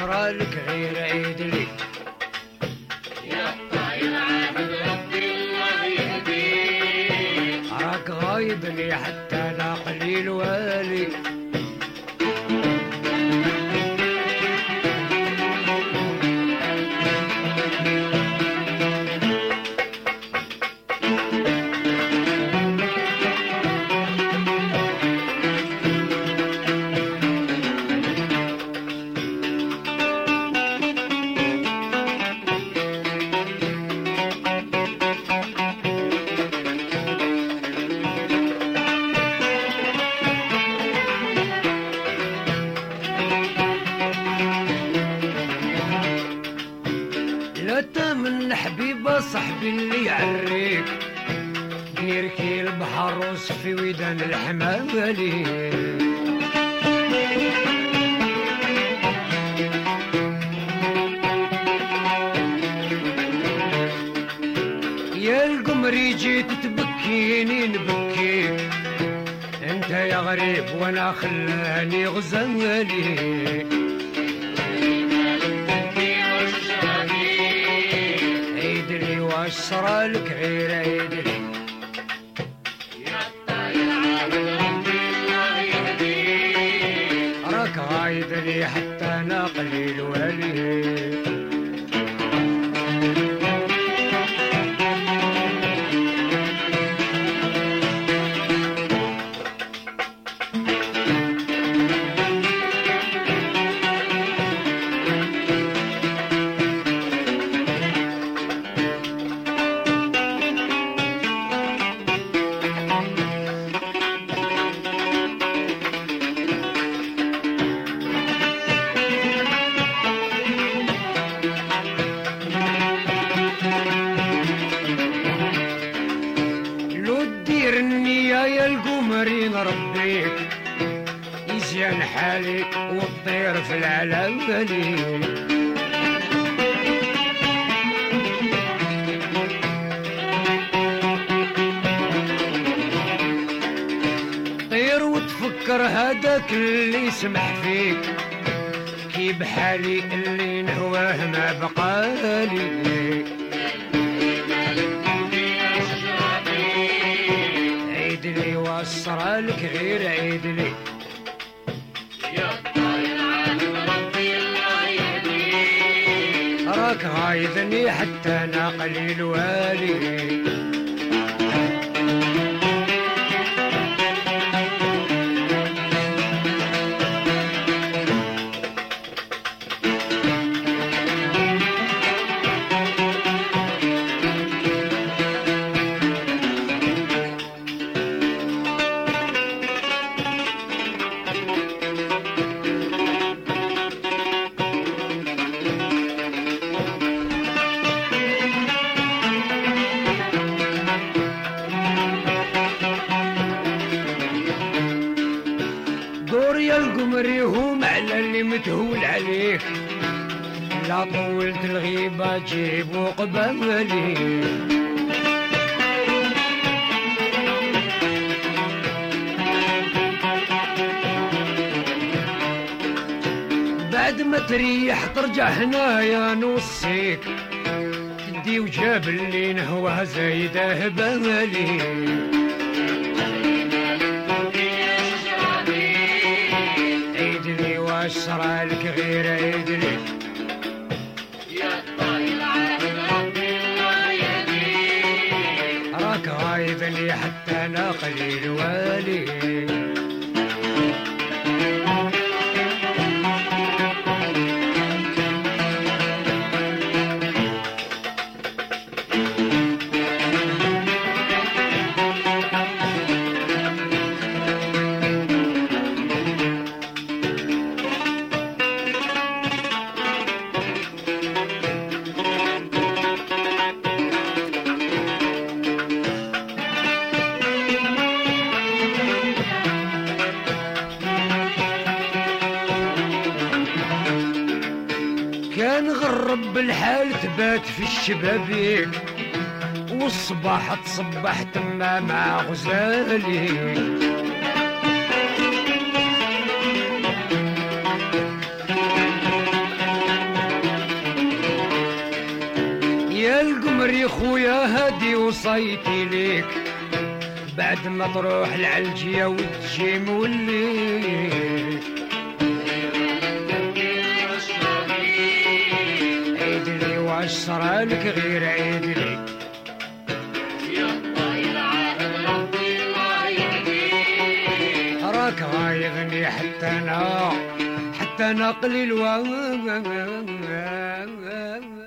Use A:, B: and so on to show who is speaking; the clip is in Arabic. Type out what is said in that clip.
A: وصرالك غير عيدلي
B: يا الطاير عابد ربي الله يهديك
A: راك غايبني حتى انا قليل والي من حبيبة صاحبي اللي يعريك ديركي البحر وصفي ويدان الحماملي يا القمري جيت تبكيني نبكيك انت يا غريب وانا خلاني غزالي واشرالك غير عيدلي
B: يا الطاير عابد ربي الله يهديك
A: راك غايدني حتى انا قليل والي يا القمري نربيك يزيان حالي والطير في العلالي طير وتفكر هداك اللي يسمح فيك كي بحالي اللي نهواه ما بقالي عيدلي وصرالك غير عيدلي
B: يا الطاير عابد ربي الله يهديك
A: راك غايدني حتى انا قليل والي يا القمري هو على اللي متهول عليك لا طولت الغيبة جيب وقبالي بعد ما تريح ترجع هنايا نوصيك تدي وجاب اللي نهوها زايده بالي واشرالك غير عيدلي
B: يا الطاير عابد ربي الله يهديك
A: راك غايبني حتى انا قليل والي كان غرب بالحال تبات في الشبابيك والصباح تصبح تما مع غزالي هادي خويا هادي وصيتي ليك بعد ما تروح العلجية وتجي موليك عيدلي واش صرالك غير عيدلي راك غايغني حتى انا قليل